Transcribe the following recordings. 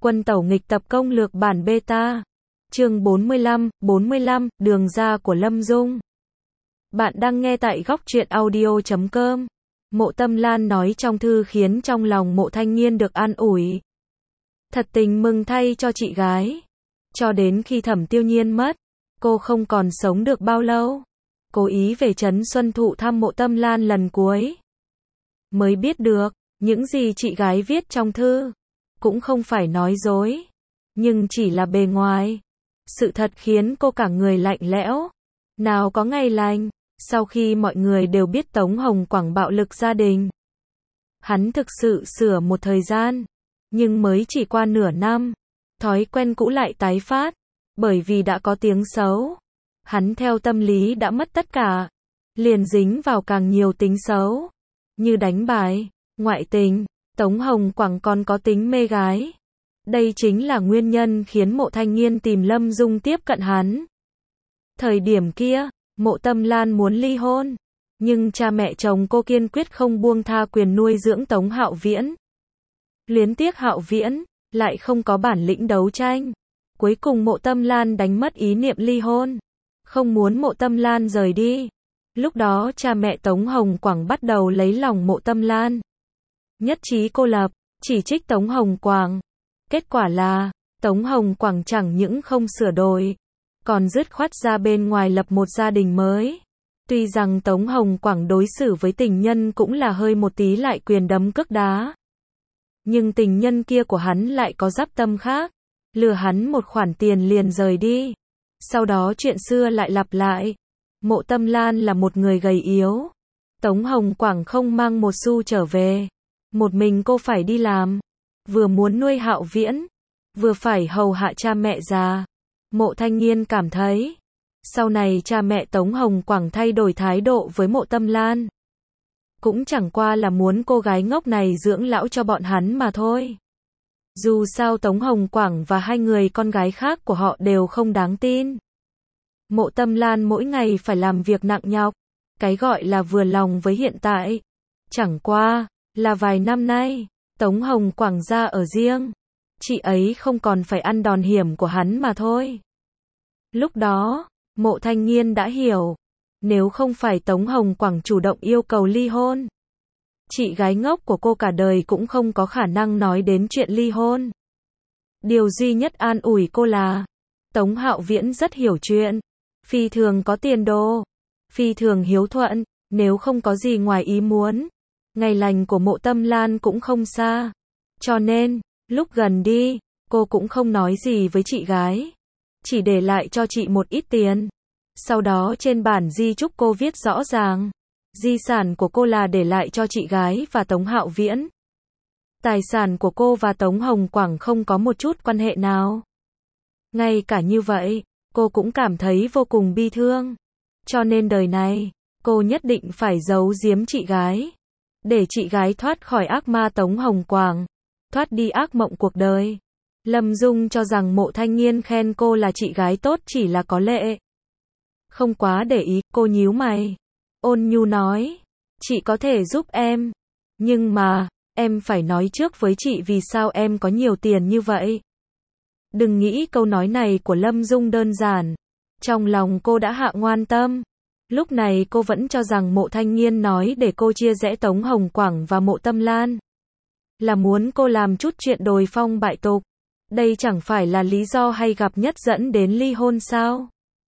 Quân tẩu nghịch tập công lược bản beta. Chương 45, đường ra của Lâm Dung. Bạn đang nghe tại góc truyện audio.com. Mộ Tâm Lan nói trong thư khiến trong lòng Mộ Thanh Nghiên được an ủi. Thật tình mừng thay cho chị gái. Cho đến khi Thẩm Tiêu Nhiên mất, cô không còn sống được bao lâu. Cố ý về Trấn Xuân Thụ thăm Mộ Tâm Lan lần cuối. Mới biết được, những gì chị gái viết trong thư cũng không phải nói dối, nhưng chỉ là bề ngoài. Sự thật khiến cô cả người lạnh lẽo. Nào có ngày lành, sau khi mọi người đều biết Tống Hồng Quảng bạo lực gia đình. Hắn thực sự sửa một thời gian, nhưng mới chỉ qua nửa năm, thói quen cũ lại tái phát, bởi vì đã có tiếng xấu. Hắn theo tâm lý đã mất tất cả, liền dính vào càng nhiều tính xấu, như đánh bài, ngoại tình. Tống Hồng Quảng còn có tính mê gái. Đây chính là nguyên nhân khiến Mộ Thanh Nghiên tìm Lâm Dung tiếp cận hắn. Thời điểm kia, Mộ Tâm Lan muốn ly hôn, nhưng cha mẹ chồng cô kiên quyết không buông tha quyền nuôi dưỡng Tống Hạo Viễn. Luyến tiếc Hạo Viễn, lại không có bản lĩnh đấu tranh. Cuối cùng Mộ Tâm Lan đánh mất ý niệm ly hôn, không muốn Mộ Tâm Lan rời đi. Lúc đó cha mẹ Tống Hồng Quảng bắt đầu lấy lòng Mộ Tâm Lan. Nhất trí cô lập, chỉ trích Tống Hồng Quảng. Kết quả là, Tống Hồng Quảng chẳng những không sửa đổi, còn dứt khoát ra bên ngoài lập một gia đình mới. Tuy rằng Tống Hồng Quảng đối xử với tình nhân cũng là hơi một tí lại quyền đấm cước đá, nhưng tình nhân kia của hắn lại có dắp tâm khác, lừa hắn một khoản tiền liền rời đi. Sau đó chuyện xưa lại lặp lại. Mộ Tâm Lan là một người gầy yếu. Tống Hồng Quảng không mang một xu trở về. Một mình cô phải đi làm, vừa muốn nuôi Hạo Viễn, vừa phải hầu hạ cha mẹ già. Mộ Thanh Nghiên cảm thấy, sau này cha mẹ Tống Hồng Quảng thay đổi thái độ với Mộ Tâm Lan, cũng chẳng qua là muốn cô gái ngốc này dưỡng lão cho bọn hắn mà thôi. Dù sao Tống Hồng Quảng và hai người con gái khác của họ đều không đáng tin. Mộ Tâm Lan mỗi ngày phải làm việc nặng nhọc, cái gọi là vừa lòng với hiện tại. Chẳng qua là vài năm nay, Tống Hồng Quảng ra ở riêng, chị ấy không còn phải ăn đòn hiểm của hắn mà thôi. Lúc đó, Mộ Thanh Nghiên đã hiểu, nếu không phải Tống Hồng Quảng chủ động yêu cầu ly hôn, chị gái ngốc của cô cả đời cũng không có khả năng nói đến chuyện ly hôn. Điều duy nhất an ủi cô là, Tống Hạo Viễn rất hiểu chuyện, phi thường có tiền đồ, phi thường hiếu thuận, nếu không có gì ngoài ý muốn, ngày lành của Mộ Tâm Lan cũng không xa. Cho nên, lúc gần đi, cô cũng không nói gì với chị gái, chỉ để lại cho chị một ít tiền. Sau đó trên bản di chúc cô viết rõ ràng, di sản của cô là để lại cho chị gái và Tống Hạo Viễn. Tài sản của cô và Tống Hồng Quảng không có một chút quan hệ nào. Ngay cả như vậy, cô cũng cảm thấy vô cùng bi thương. Cho nên đời này, cô nhất định phải giấu giếm chị gái, để chị gái thoát khỏi ác ma Tống Hồng Quảng, thoát đi ác mộng cuộc đời. Lâm Dung cho rằng Mộ Thanh Nghiên khen cô là chị gái tốt chỉ là có lệ. Không quá để ý, cô nhíu mày, ôn nhu nói, chị có thể giúp em, nhưng mà, em phải nói trước với chị vì sao em có nhiều tiền như vậy. Đừng nghĩ câu nói này của Lâm Dung đơn giản. Trong lòng cô đã hạ ngoan tâm. Lúc này cô vẫn cho rằng Mộ Thanh Nghiên nói để cô chia rẽ Tống Hồng Quảng và Mộ Tâm Lan, là muốn cô làm chút chuyện đồi phong bại tục. Đây chẳng phải là lý do hay gặp nhất dẫn đến ly hôn sao?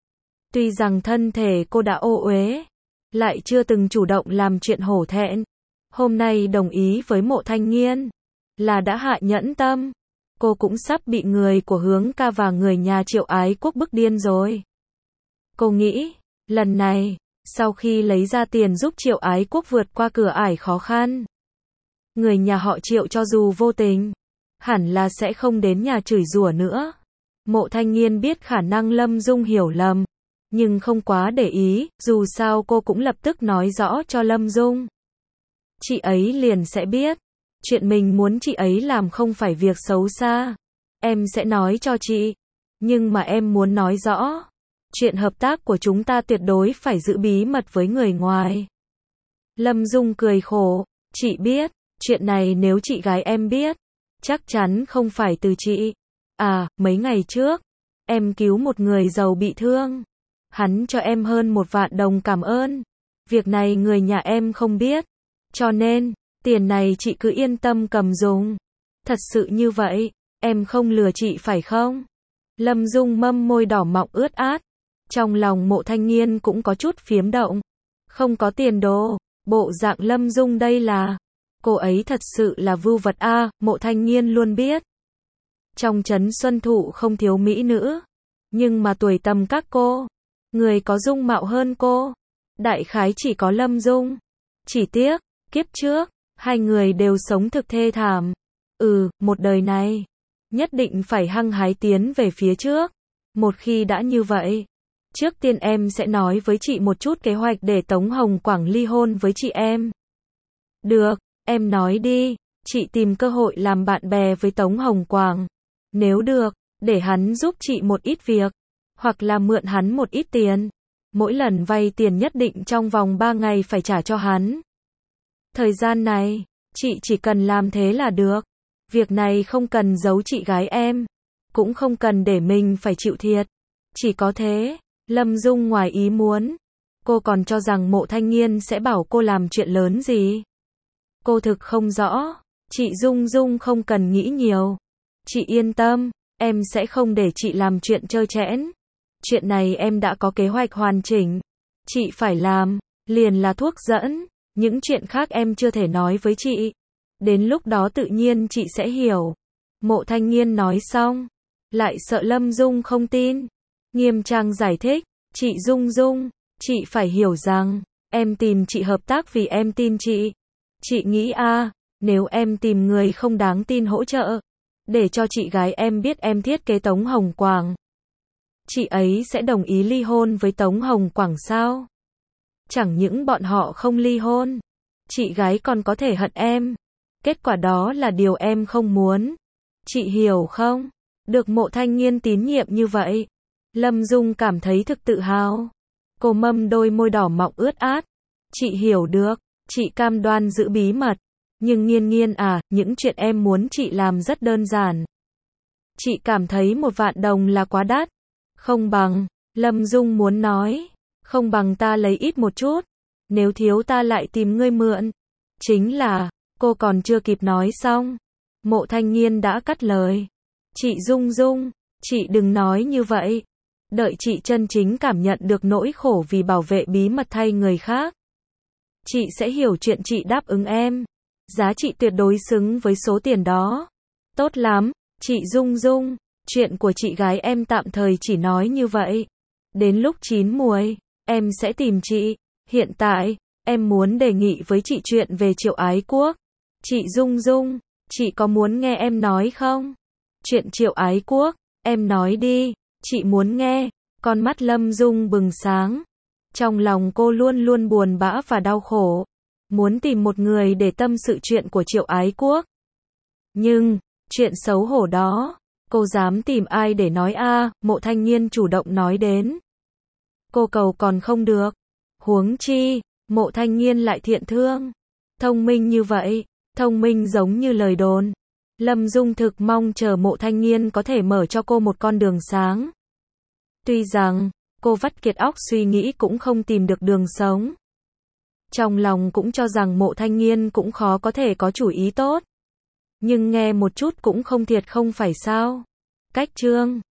Tuy rằng thân thể cô đã ô uế, lại chưa từng chủ động làm chuyện hổ thẹn, hôm nay đồng ý với Mộ Thanh Nghiên, là đã hạ nhẫn tâm. Cô cũng sắp bị người của Hướng Ca và người nhà Triệu Ái Quốc bức điên rồi. Cô nghĩ, lần này, sau khi lấy ra tiền giúp Triệu Ái Quốc vượt qua cửa ải khó khăn, người nhà họ Triệu cho dù vô tình, hẳn là sẽ không đến nhà chửi rủa nữa. Mộ Thanh Nghiên biết khả năng Lâm Dung hiểu lầm, nhưng không quá để ý, dù sao cô cũng lập tức nói rõ cho Lâm Dung. Chị ấy liền sẽ biết, chuyện mình muốn chị ấy làm không phải việc xấu xa. Em sẽ nói cho chị, nhưng mà em muốn nói rõ, chuyện hợp tác của chúng ta tuyệt đối phải giữ bí mật với người ngoài. Lâm Dung cười khổ, chị biết, chuyện này nếu chị gái em biết, Chắc chắn không phải từ chị. À, mấy ngày trước, em cứu một người giàu bị thương. Hắn cho em hơn 1 vạn đồng cảm ơn. Việc này người nhà em không biết. Cho nên, tiền này chị cứ yên tâm cầm dùng. Thật sự như vậy, em không lừa chị phải không? Lâm Dung mâm môi đỏ mọng ướt át. Trong lòng Mộ Thanh Nghiên cũng có chút phiếm động. Không có tiền đồ, bộ dạng Lâm Dung đây là... Cô ấy thật sự là vưu vật a, Mộ Thanh Nghiên luôn biết. Trong trấn Xuân Thụ không thiếu mỹ nữ. Nhưng mà tuổi tầm các cô, người có dung mạo hơn cô, đại khái chỉ có Lâm Dung. Chỉ tiếc, kiếp trước, hai người đều sống thực thê thảm. Một đời này, nhất định phải hăng hái tiến về phía trước. Một khi đã như vậy, trước tiên em sẽ nói với chị một chút kế hoạch để Tống Hồng Quảng ly hôn với chị em. Được, em nói đi, chị tìm cơ hội làm bạn bè với Tống Hồng Quảng. Nếu được, để hắn giúp chị một ít việc, hoặc là mượn hắn một ít tiền. Mỗi lần vay tiền nhất định trong vòng 3 ngày phải trả cho hắn. Thời gian này, chị chỉ cần làm thế là được. Việc này không cần giấu chị gái em, cũng không cần để mình phải chịu thiệt. Chỉ có thế, Lâm Dung ngoài ý muốn. Cô còn cho rằng Mộ Thanh Nghiên sẽ bảo cô làm chuyện lớn gì. Cô thực không rõ. Chị Dung Dung không cần nghĩ nhiều. Chị yên tâm, em sẽ không để chị làm chuyện trơ trẽn. Chuyện này em đã có kế hoạch hoàn chỉnh. Chị phải làm, liền là thuốc dẫn. Những chuyện khác em chưa thể nói với chị. Đến lúc đó tự nhiên chị sẽ hiểu. Mộ Thanh Nghiên nói xong, lại sợ Lâm Dung không tin. Nghiêm trang giải thích, chị Dung Dung, chị phải hiểu rằng, em tìm chị hợp tác vì em tin chị. Chị nghĩ nếu em tìm người không đáng tin hỗ trợ, để cho chị gái em biết em thiết kế Tống Hồng Quảng, chị ấy sẽ đồng ý ly hôn với Tống Hồng Quảng sao? Chẳng những bọn họ không ly hôn, chị gái còn có thể hận em. Kết quả đó là điều em không muốn. Chị hiểu không? Được Mộ Thanh Nghiên tín nhiệm như vậy, Lâm Dung cảm thấy thực tự hào. Cô mâm đôi môi đỏ mọng ướt át. Chị hiểu được, chị cam đoan giữ bí mật. Nhưng Nghiên Nghiên những chuyện em muốn chị làm rất đơn giản. Chị cảm thấy 1 vạn đồng là quá đắt. Không bằng, Lâm Dung muốn nói, không bằng ta lấy ít một chút. Nếu thiếu ta lại tìm ngươi mượn. Chính là, cô còn chưa kịp nói xong, Mộ Thanh Nghiên đã cắt lời. Chị Dung Dung, chị đừng nói như vậy. Đợi chị chân chính cảm nhận được nỗi khổ vì bảo vệ bí mật thay người khác, chị sẽ hiểu chuyện chị đáp ứng em. Giá trị tuyệt đối xứng với số tiền đó. Tốt lắm, chị Dung Dung, chuyện của chị gái em tạm thời chỉ nói như vậy. Đến lúc chín muồi, em sẽ tìm chị. Hiện tại, em muốn đề nghị với chị chuyện về Triệu Ái Quốc. Chị Dung Dung, chị có muốn nghe em nói không? Chuyện Triệu Ái Quốc, em nói đi, chị muốn nghe. Con mắt Lâm Dung bừng sáng. Trong lòng cô luôn luôn buồn bã và đau khổ. Muốn tìm một người để tâm sự chuyện của Triệu Ái Quốc. Nhưng, chuyện xấu hổ đó, cô dám tìm ai để nói Mộ Thanh Nghiên chủ động nói đến. Cô cầu còn không được. Huống chi, Mộ Thanh Nghiên lại thiện thương. Thông minh như vậy, thông minh giống như lời đồn. Lâm Dung thực mong chờ Mộ Thanh Nghiên có thể mở cho cô một con đường sáng. Tuy rằng, cô vắt kiệt óc suy nghĩ cũng không tìm được đường sống. Trong lòng cũng cho rằng Mộ Thanh Nghiên cũng khó có thể có chủ ý tốt. Nhưng nghe một chút cũng không thiệt không phải sao. Cách chương